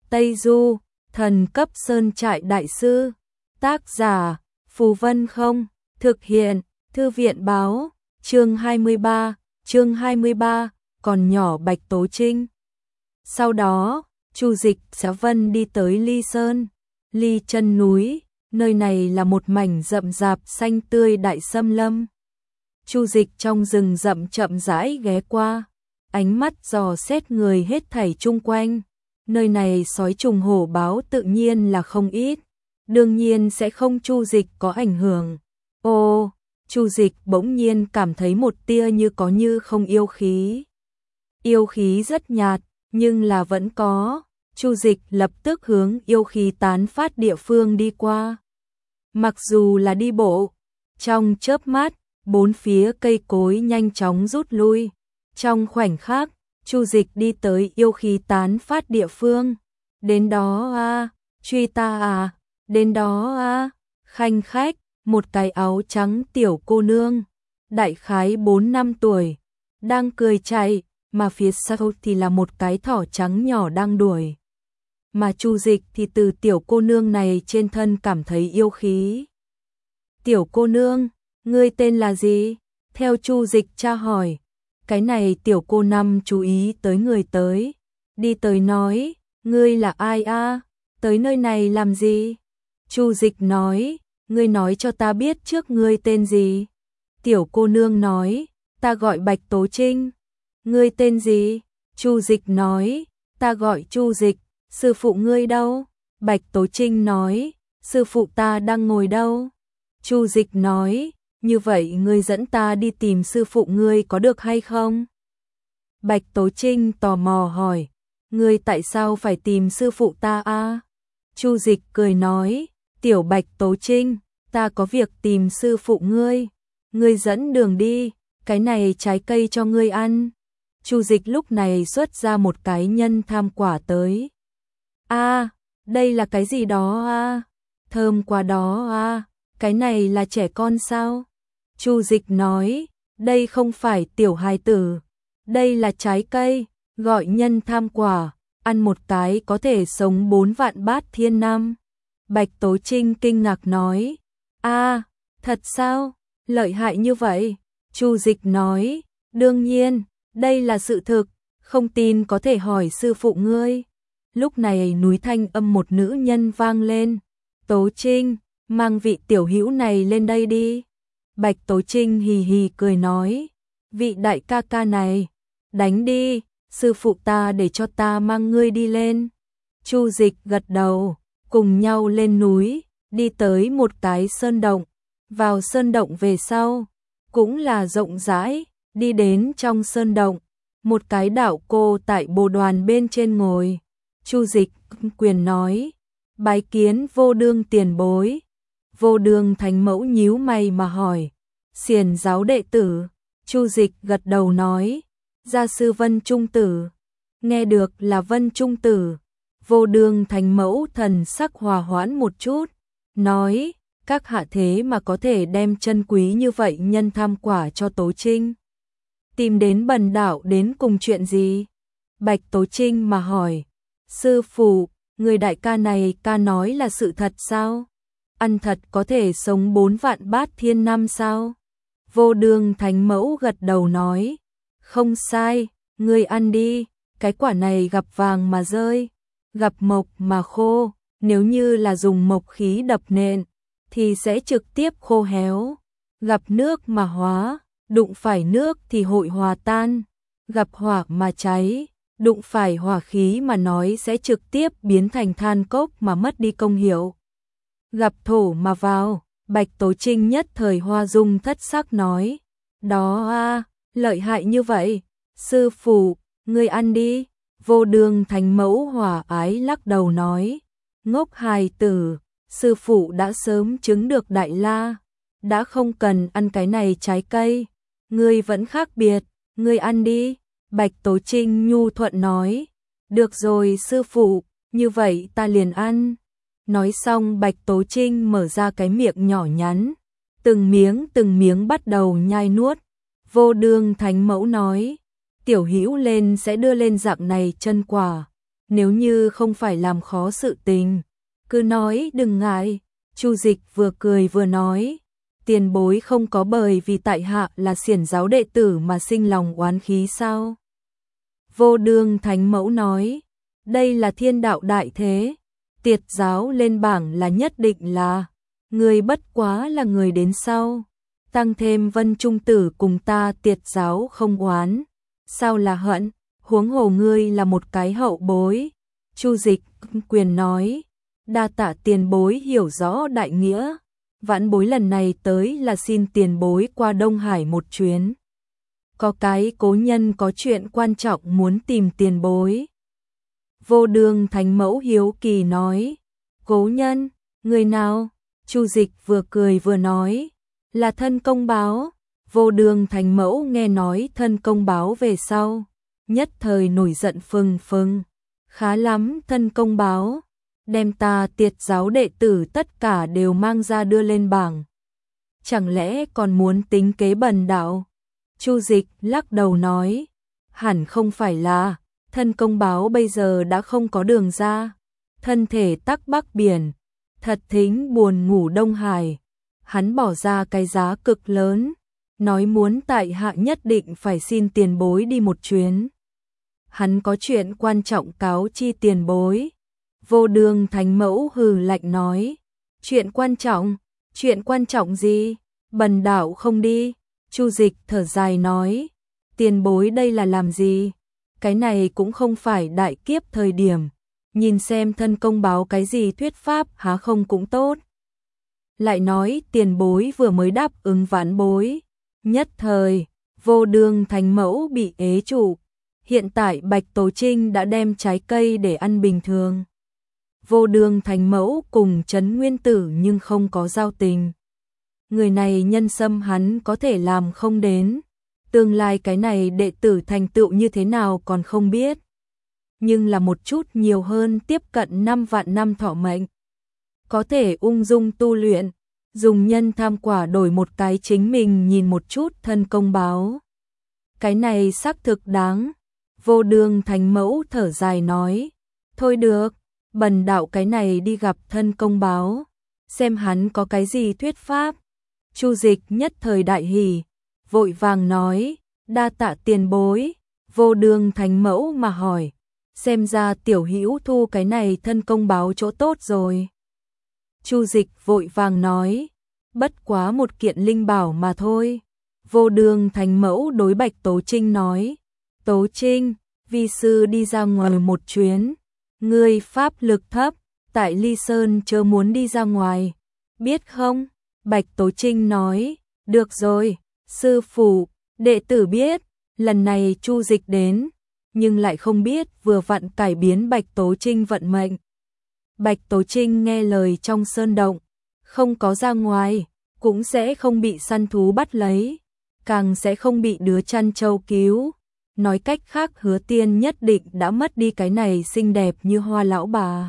Tây Du, thần cấp sơn trại đại sư. Tác giả, Phù Vân Không, thực hiện, Thư viện báo, chương 23, còn nhỏ Bạch Tố Trinh. Sau đó, Chu Dịch Xá Vân đi tới Ly Sơn, Ly chân núi, nơi này là một mảnh rậm rạp xanh tươi đại xâm lâm. Chu Dịch trong rừng rậm chậm rãi ghé qua, ánh mắt dò xét người hết thảy chung quanh. Nơi này sói trùng hổ báo tự nhiên là không ít, đương nhiên sẽ không Chu Dịch có ảnh hưởng. Ô, Chu Dịch bỗng nhiên cảm thấy một tia như có như không yêu khí. Yêu khí rất nhạt, nhưng là vẫn có. Chu Dịch lập tức hướng yêu khí tán phát địa phương đi qua. Mặc dù là đi bộ, trong chớp mắt, bốn phía cây cối nhanh chóng rút lui. Trong khoảnh khắc, Chu Dịch đi tới yêu khí tán phát địa phương. Đến đó a, truy ta à, đến đó a. Khanh khách, một cái áo trắng tiểu cô nương, đại khái 4 năm tuổi, đang cười chạy, mà phía sau thì là một cái thỏ trắng nhỏ đang đuổi. Mà Chu Dịch thì từ tiểu cô nương này trên thân cảm thấy yêu khí. Tiểu cô nương, ngươi tên là gì? Theo Chu Dịch tra hỏi. Cái này tiểu cô năm chú ý tới người tới, đi tới nói, ngươi là ai a? Tới nơi này làm gì? Chu Dịch nói, ngươi nói cho ta biết trước ngươi tên gì? Tiểu cô nương nói, ta gọi Bạch Tố Trinh. Ngươi tên gì? Chu Dịch nói, ta gọi Chu Dịch. Sư phụ ngươi đâu? Bạch Tố Trinh nói, sư phụ ta đang ngồi đâu? Chu Dịch nói, như vậy ngươi dẫn ta đi tìm sư phụ ngươi có được hay không? Bạch Tố Trinh tò mò hỏi, ngươi tại sao phải tìm sư phụ ta a? Chu Dịch cười nói, tiểu Bạch Tố Trinh, ta có việc tìm sư phụ ngươi. Ngươi dẫn đường đi, cái này trái cây cho ngươi ăn. Chu Dịch lúc này xuất ra một cái nhân tham quả tới. A, đây là cái gì đó a? Thơm quá đó a, cái này là trẻ con sao? Chu Dịch nói, đây không phải tiểu hài tử, đây là trái cây, gọi nhân tham quả, ăn một cái có thể sống 4 vạn bát thiên năm. Bạch Tố Trinh kinh ngạc nói, a, thật sao? Lợi hại như vậy? Chu Dịch nói, đương nhiên, đây là sự thực, không tin có thể hỏi sư phụ ngươi. Lúc này núi thanh âm một nữ nhân vang lên, Tố Trinh, mang vị tiểu hữu này lên đây đi. Bạch Tố Trinh hì hì cười nói, vị đại ca ca này, đánh đi, sư phụ ta để cho ta mang ngươi đi lên. Chu Dịch gật đầu, cùng nhau lên núi, đi tới một cái sơn động. Vào sơn động về sau, cũng là rộng rãi, đi đến trong sơn động, một cái đạo cô tại bồ đoàn bên trên ngồi. Chu Dịch quyền nói, bái kiến Vô Đương tiền bối. Vô Đương thánh mẫu nhíu mày mà hỏi, xiển giáo đệ tử? Chu Dịch gật đầu nói, gia sư Vân Trung Tử. Nghe được là Vân Trung Tử, Vô Đương thánh mẫu thần sắc hòa hoãn một chút, nói, các hạ thế mà có thể đem chân quý như vậy nhân tham quả cho Tố Trinh. Tìm đến bần đạo đến cùng chuyện gì? Bạch Tố Trinh mà hỏi, sư phụ, người đại ca này ca nói là sự thật sao? Ăn thật có thể sống 4 vạn bát thiên năm sao? Vô Đương thánh mẫu gật đầu nói, không sai, ngươi ăn đi, cái quả này gặp vàng mà rơi, gặp mộc mà khô, nếu như là dùng mộc khí đập nện, thì sẽ trực tiếp khô héo, gặp nước mà hóa, đụng phải nước thì hội hòa tan, gặp hỏa mà cháy, đụng phải hỏa khí mà nói sẽ trực tiếp biến thành than cốc mà mất đi công hiệu. Gặp thổ mà vào, Bạch Tố Trinh nhất thời hoa dung thất sắc nói, đó a, lợi hại như vậy, sư phụ, ngươi ăn đi. Vô Đương thánh mẫu hòa ái lắc đầu nói, ngốc hài tử, sư phụ đã sớm chứng được đại la, đã không cần ăn cái này trái cây, ngươi vẫn khác biệt, ngươi ăn đi. Bạch Tố Trinh nhu thuận nói, được rồi sư phụ, như vậy ta liền ăn. Nói xong Bạch Tố Trinh mở ra cái miệng nhỏ nhắn, từng miếng bắt đầu nhai nuốt. Vô Đương thánh mẫu nói, tiểu hữu lên sẽ đưa lên dạng này chân quả, nếu như không phải làm khó sự tình, cứ nói đừng ngại. Chu Dịch vừa cười vừa nói, tiền bối không có bởi vì tại hạ là xiển giáo đệ tử mà sinh lòng oán khí sao? Vô Đương Thánh Mẫu nói, đây là thiên đạo đại thế, Tiệt giáo lên bảng là nhất định là, người bất quá là người đến sau, tăng thêm Vân Trung Tử cùng ta Tiệt giáo không oán, sao là hận, huống hồ ngươi là một cái hậu bối. Chu Dịch quyền nói, đa tạ tiền bối hiểu rõ đại nghĩa, vãn bối lần này tới là xin tiền bối qua Đông Hải một chuyến. Có cái cố nhân có chuyện quan trọng muốn tìm tiền bối. Vô Đương Thánh Mẫu hiếu kỳ nói, cố nhân, người nào? Chu Dịch vừa cười vừa nói, là Thân Công Báo. Vô Đương Thánh Mẫu nghe nói Thân Công Báo về sau, nhất thời nổi giận phừng phừng, khá lắm Thân Công Báo, đem ta Tiệt giáo đệ tử tất cả đều mang ra đưa lên bảng. Chẳng lẽ còn muốn tính kế bần đạo? Chu Dịch lắc đầu nói, hẳn không phải là, Thân Công Báo bây giờ đã không có đường ra, thân thể tắc Bắc Biển, thật thính buồn ngủ Đông Hải. Hắn bỏ ra cái giá cực lớn, nói muốn tại hạ nhất định phải xin tiền bối đi một chuyến. Hắn có chuyện quan trọng cáo chi tiền bối. Vô Đương Thánh Mẫu hừ lạnh nói, chuyện quan trọng gì? Bần đạo không đi. Chu Dịch thở dài nói, tiền bối đây là làm gì? Cái này cũng không phải đại kiếp thời điểm, nhìn xem Thân Công Báo cái gì thuyết pháp há không cũng tốt. Lại nói tiền bối vừa mới đáp ứng vãn bối, nhất thời, Vô Đương Thánh Mẫu bị ế trụ, hiện tại Bạch Tố Trinh đã đem trái cây để ăn bình thường. Vô Đương Thánh Mẫu cùng Trấn Nguyên Tử nhưng không có giao tình. Người này nhân xâm hắn có thể làm không đến, tương lai cái này đệ tử thành tựu như thế nào còn không biết. Nhưng là một chút nhiều hơn tiếp cận 5 vạn năm thọ mệnh. Có thể ung dung tu luyện, dùng nhân tham quả đổi một cái chính mình nhìn một chút Thân Công Báo. Cái này xác thực đáng. Vô Đương Thánh Mẫu thở dài nói, thôi được, bần đạo cái này đi gặp Thân Công Báo, xem hắn có cái gì thuyết pháp. Chu Dịch nhất thời đại hỉ, vội vàng nói, đa tạ tiền bối. Vô Đương Thánh Mẫu mà hỏi, xem ra tiểu hữu thu cái này Thân Công Báo chỗ tốt rồi. Chu Dịch vội vàng nói, bất quá một kiện linh bảo mà thôi. Vô Đương Thánh Mẫu đối Bạch Tố Trinh nói, Tố Trinh, vi sư đi ra ngoài một chuyến, ngươi pháp lực thấp, tại Ly Sơn chớ muốn đi ra ngoài, biết không? Bạch Tố Trinh nói, được rồi, sư phụ, đệ tử biết. Lần này Chu Dịch đến, nhưng lại không biết vừa vặn cải biến Bạch Tố Trinh vận mệnh. Bạch Tố Trinh nghe lời trong sơn động, không có ra ngoài, cũng sẽ không bị săn thú bắt lấy, càng sẽ không bị đứa chăn trâu cứu. Nói cách khác Hứa Tiên nhất định đã mất đi cái này xinh đẹp như hoa lão bà.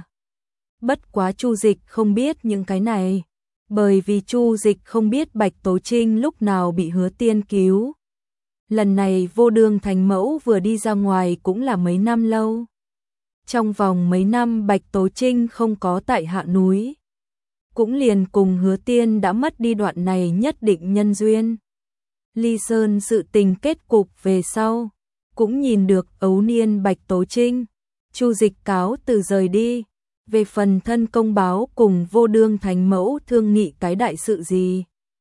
Bất quá Chu Dịch không biết những cái này, bởi vì Chu Dịch không biết Bạch Tố Trinh lúc nào bị Hứa Tiên cứu. Lần này Vô Đương Thánh Mẫu vừa đi ra ngoài cũng là mấy năm lâu. Trong vòng mấy năm Bạch Tố Trinh không có tại hạ núi, cũng liền cùng Hứa Tiên đã mất đi đoạn này nhất định nhân duyên. Ly Sơn sự tình kết cục về sau, cũng nhìn được ấu niên Bạch Tố Trinh. Chu Dịch cáo từ rời đi. Về phần Thân Công Báo cùng Vô Đương Thánh Mẫu thương nghị cái đại sự gì,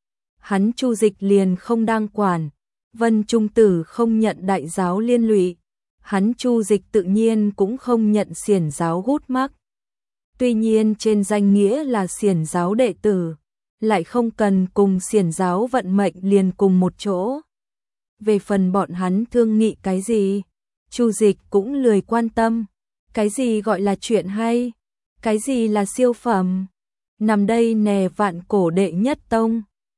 hắn Chu Dịch liền không đang quản. Vân Trung Tử không nhận đại giáo liên lụy, hắn Chu Dịch tự nhiên cũng không nhận xiển giáo gút mắc. Tuy nhiên trên danh nghĩa là xiển giáo đệ tử, lại không cần cùng xiển giáo vận mệnh liền cùng một chỗ. Về phần bọn hắn thương nghị cái gì, Chu Dịch cũng lười quan tâm. Cái gì gọi là chuyện hay, cái gì là siêu phẩm. Nằm đây nè vạn cổ đệ nhất tông.